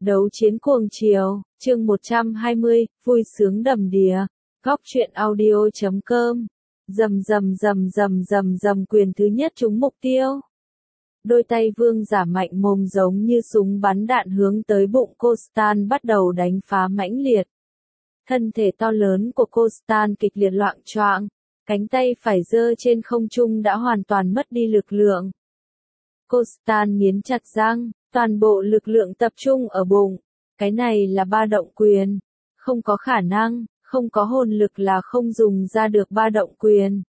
Đấu chiến cuồng chiều, chương 120, vui sướng đầm đìa. Góc truyện audio.com. Rầm quyền thứ nhất trúng mục tiêu. Đôi tay vương giả mạnh mồm giống như súng bắn đạn hướng tới bụng cô Stan bắt đầu đánh phá mãnh liệt. Thân thể to lớn của cô Stan kịch liệt loạng choạng, cánh tay phải giơ trên không trung đã hoàn toàn mất đi lực lượng. Cô Stan nghiến chặt răng, toàn bộ lực lượng tập trung ở bụng. Cái này là ba động quyền. Không có khả năng, không có hồn lực là không dùng ra được ba động quyền.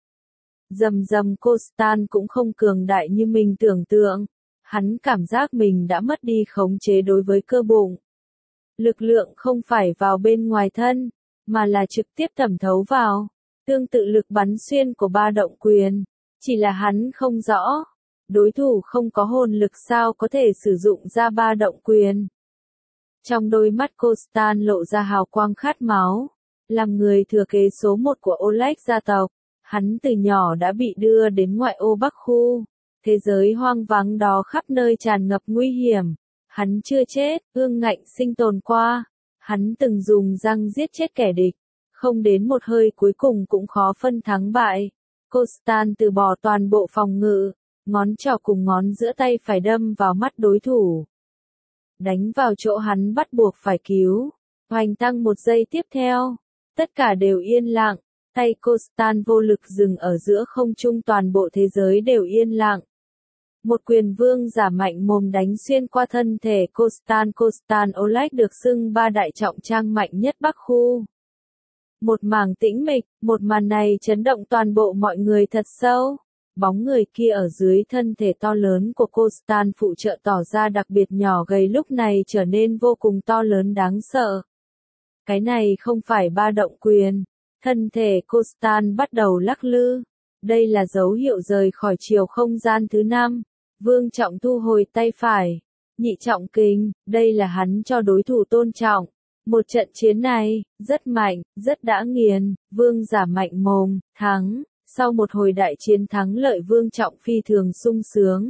Cô Stan cũng không cường đại như mình tưởng tượng. Hắn cảm giác mình đã mất đi khống chế đối với cơ bụng. Lực lượng không phải vào bên ngoài thân, mà là trực tiếp thẩm thấu vào. Tương tự lực bắn xuyên của ba động quyền. Chỉ là hắn không rõ. Đối thủ không có hồn lực sao có thể sử dụng ra ba động quyền. Trong đôi mắt cô Stan lộ ra hào quang khát máu. Làm người thừa kế số 1 của Oleg gia tộc, hắn từ nhỏ đã bị đưa đến ngoại ô Bắc khu. Thế giới hoang vắng đó khắp nơi tràn ngập nguy hiểm. Hắn chưa chết, ương ngạnh sinh tồn qua. Hắn từng dùng răng giết chết kẻ địch. Không đến một hơi cuối cùng cũng khó phân thắng bại. Cô Stan từ bỏ toàn bộ phòng ngự. Ngón trỏ cùng ngón giữa tay phải đâm vào mắt đối thủ. Đánh vào chỗ hắn bắt buộc phải cứu. Hoành tăng một giây tiếp theo. Tất cả đều yên lặng. Tay cô Stan vô lực dừng ở giữa không trung, toàn bộ thế giới đều yên lặng. Một quyền vương giả mạnh mồm đánh xuyên qua thân thể cô Stan. Cô Stan Oleg được xưng ba đại trọng trang mạnh nhất Bắc khu. Một mảng tĩnh mịch, một màn này chấn động toàn bộ mọi người thật sâu. Bóng người kia ở dưới thân thể to lớn của cô Stan phụ trợ tỏ ra đặc biệt nhỏ gầy, lúc này trở nên vô cùng to lớn đáng sợ. Cái này không phải ba động quyền. Thân thể cô Stan bắt đầu lắc lư. Đây là dấu hiệu rời khỏi chiều không gian thứ 5. Vương trọng thu hồi tay phải. Nhị trọng kình, đây là hắn cho đối thủ tôn trọng. Một trận chiến này, rất mạnh, rất đã nghiền, vương giả mạnh mồm, thắng. Sau một hồi đại chiến thắng lợi, Vương Trọng phi thường sung sướng.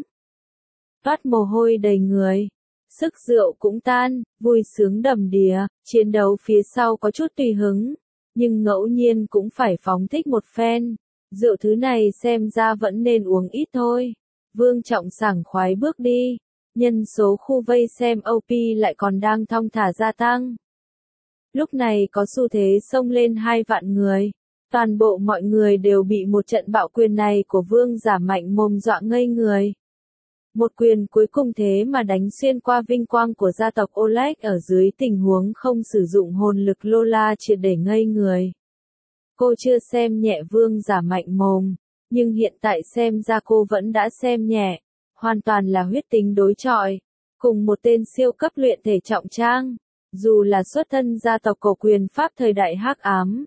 Toát mồ hôi đầy người. Sức rượu cũng tan, vui sướng đầm đìa, chiến đấu phía sau có chút tùy hứng. Nhưng ngẫu nhiên cũng phải phóng thích một phen. Rượu thứ này xem ra vẫn nên uống ít thôi. Vương Trọng sảng khoái bước đi. Nhân số khu vây xem OP lại còn đang thong thả gia tăng. Lúc này có xu thế xông lên 2 vạn người. Toàn bộ mọi người đều bị một trận bạo quyền này của vương giả mạnh mồm dọa ngây người. Một quyền cuối cùng thế mà đánh xuyên qua vinh quang của gia tộc Oleg ở dưới tình huống không sử dụng hồn lực. Lola triệt để ngây người. Cô chưa xem nhẹ vương giả mạnh mồm, nhưng hiện tại xem ra cô vẫn đã xem nhẹ. Hoàn toàn là huyết tính đối chọi. Cùng một tên siêu cấp luyện thể trọng trang. Dù là xuất thân gia tộc cổ quyền Pháp thời đại hắc ám.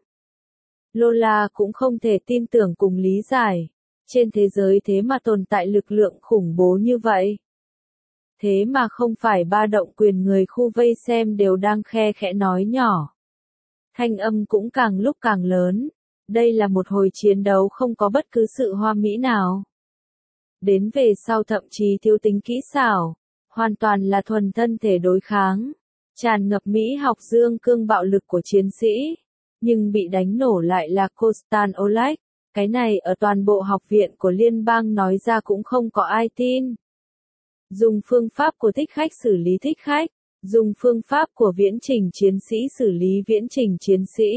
Lola cũng không thể tin tưởng cùng lý giải. Trên thế giới thế mà tồn tại lực lượng khủng bố như vậy. Thế mà không phải ba động quyền, người khu vây xem đều đang khe khẽ nói nhỏ. Thanh âm cũng càng lúc càng lớn. Đây là một hồi chiến đấu không có bất cứ sự hoa mỹ nào. Đến về sau thậm chí thiếu tính kỹ xảo. Hoàn toàn là thuần thân thể đối kháng. Tràn ngập mỹ học dương cương bạo lực của chiến sĩ. Nhưng bị đánh nổ lại là cô Stan Oleg. Cái này ở toàn bộ học viện của liên bang nói ra cũng không có ai tin. Dùng phương pháp của thích khách xử lý thích khách. Dùng phương pháp của viễn trình chiến sĩ xử lý viễn trình chiến sĩ.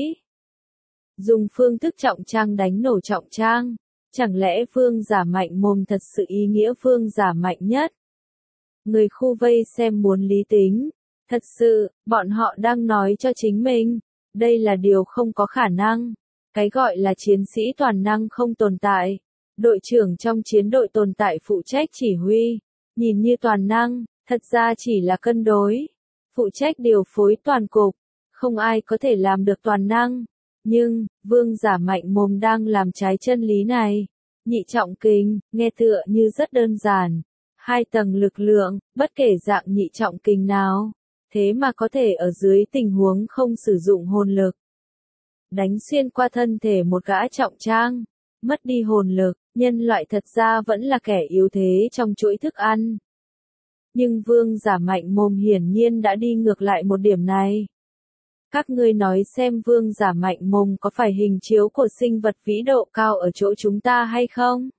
Dùng phương thức trọng trang đánh nổ trọng trang. Chẳng lẽ vương giả mạnh mồm thật sự ý nghĩa vương giả mạnh nhất? Người khu vây xem muốn lý tính. Thật sự, bọn họ đang nói cho chính mình. Đây là điều không có khả năng. Cái gọi là chiến sĩ toàn năng không tồn tại. Đội trưởng trong chiến đội tồn tại phụ trách chỉ huy. Nhìn như toàn năng, thật ra chỉ là cân đối. Phụ trách điều phối toàn cục. Không ai có thể làm được toàn năng. Nhưng, vương giả mạnh mồm đang làm trái chân lý này. Nhị trọng kình, nghe tựa như rất đơn giản. 2 tầng lực lượng, bất kể dạng nhị trọng kình nào. Thế mà có thể ở dưới tình huống không sử dụng hồn lực. Đánh xuyên qua thân thể một gã trọng trang. Mất đi hồn lực, nhân loại thật ra vẫn là kẻ yếu thế trong chuỗi thức ăn. Nhưng vương giả mạnh mồm hiển nhiên đã đi ngược lại một điểm này. Các ngươi nói xem vương giả mạnh mồm có phải hình chiếu của sinh vật vĩ độ cao ở chỗ chúng ta hay không?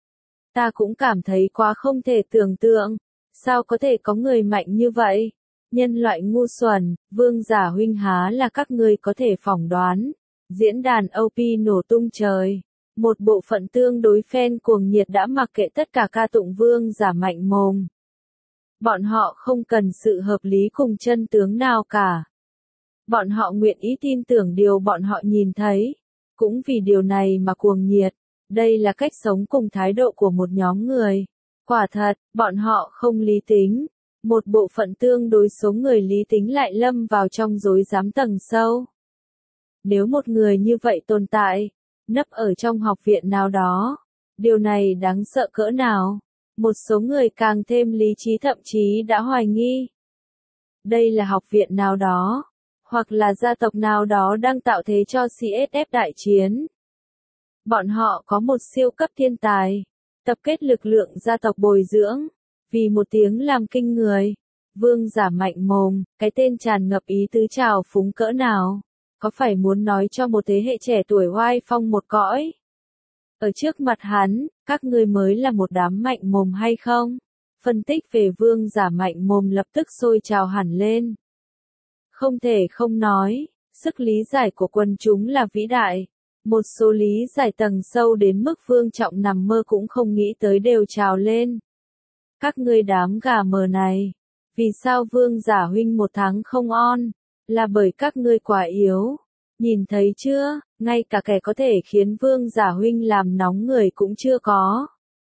Ta cũng cảm thấy quá không thể tưởng tượng. Sao có thể có người mạnh như vậy? Nhân loại ngu xuẩn, vương giả huynh há là các ngươi có thể phỏng đoán. Diễn đàn OP nổ tung trời. Một bộ phận tương đối fan cuồng nhiệt đã mặc kệ tất cả ca tụng vương giả mạnh mồm. Bọn họ không cần sự hợp lý cùng chân tướng nào cả. Bọn họ nguyện ý tin tưởng điều bọn họ nhìn thấy. Cũng vì điều này mà cuồng nhiệt. Đây là cách sống cùng thái độ của một nhóm người. Quả thật, bọn họ không lý tính. Một bộ phận tương đối số người lý tính lại lâm vào trong rối rắm tầng sâu. Nếu một người như vậy tồn tại, nấp ở trong học viện nào đó, điều này đáng sợ cỡ nào? Một số người càng thêm lý trí thậm chí đã hoài nghi. Đây là học viện nào đó, hoặc là gia tộc nào đó đang tạo thế cho CSF đại chiến. Bọn họ có một siêu cấp thiên tài, tập kết lực lượng gia tộc bồi dưỡng, vì một tiếng làm kinh người. Vương giả mạnh mồm, cái tên tràn ngập ý tứ trào phúng cỡ nào, có phải muốn nói cho một thế hệ trẻ tuổi oai phong một cõi? Ở trước mặt hắn, các ngươi mới là một đám mạnh mồm hay không? Phân tích về vương giả mạnh mồm lập tức sôi trào hẳn lên. Không thể không nói, sức lý giải của quần chúng là vĩ đại. Một số lý giải tầng sâu đến mức Vương Trọng nằm mơ cũng không nghĩ tới đều trào lên. Các ngươi đám gà mờ này, vì sao Vương giả huynh một tháng không on? Là bởi các ngươi quá yếu. Nhìn thấy chưa, ngay cả kẻ có thể khiến Vương giả huynh làm nóng người cũng chưa có.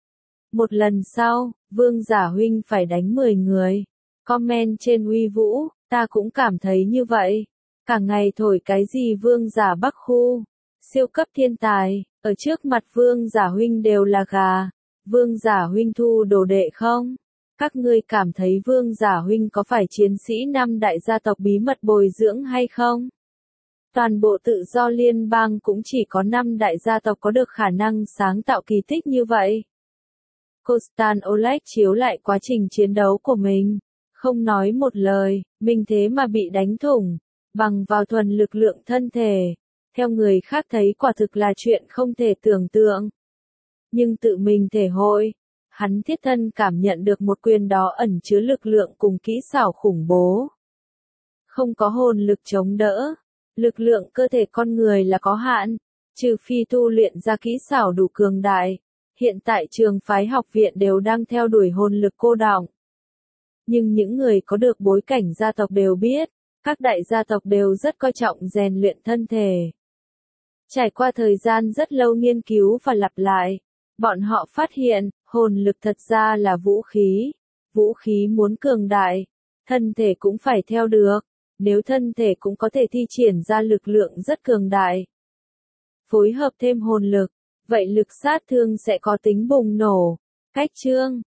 Một lần sau, Vương giả huynh phải đánh 10 người. Comment trên Uy Vũ, ta cũng cảm thấy như vậy. Cả ngày thổi cái gì Vương giả Bắc Khu. Siêu cấp thiên tài, ở trước mặt vương giả huynh đều là gà. Vương giả huynh thu đồ đệ không? Các ngươi cảm thấy vương giả huynh có phải chiến sĩ năm đại gia tộc bí mật bồi dưỡng hay không? Toàn bộ tự do liên bang cũng chỉ có 5 đại gia tộc có được khả năng sáng tạo kỳ tích như vậy. Kostan Oleg chiếu lại quá trình chiến đấu của mình. Không nói một lời, mình thế mà bị đánh thủng. Bằng vào thuần lực lượng thân thể. Theo người khác thấy quả thực là chuyện không thể tưởng tượng. Nhưng tự mình thể hội, hắn thiết thân cảm nhận được một quyền đó ẩn chứa lực lượng cùng kỹ xảo khủng bố. Không có hồn lực chống đỡ, lực lượng cơ thể con người là có hạn, trừ phi tu luyện ra kỹ xảo đủ cường đại. Hiện tại trường phái học viện đều đang theo đuổi hồn lực cô đọng. Nhưng những người có được bối cảnh gia tộc đều biết, các đại gia tộc đều rất coi trọng rèn luyện thân thể. Trải qua thời gian rất lâu nghiên cứu và lặp lại, bọn họ phát hiện, hồn lực thật ra là vũ khí. Vũ khí muốn cường đại, thân thể cũng phải theo được. Nếu thân thể cũng có thể thi triển ra lực lượng rất cường đại, phối hợp thêm hồn lực, vậy lực sát thương sẽ có tính bùng nổ. Cách chương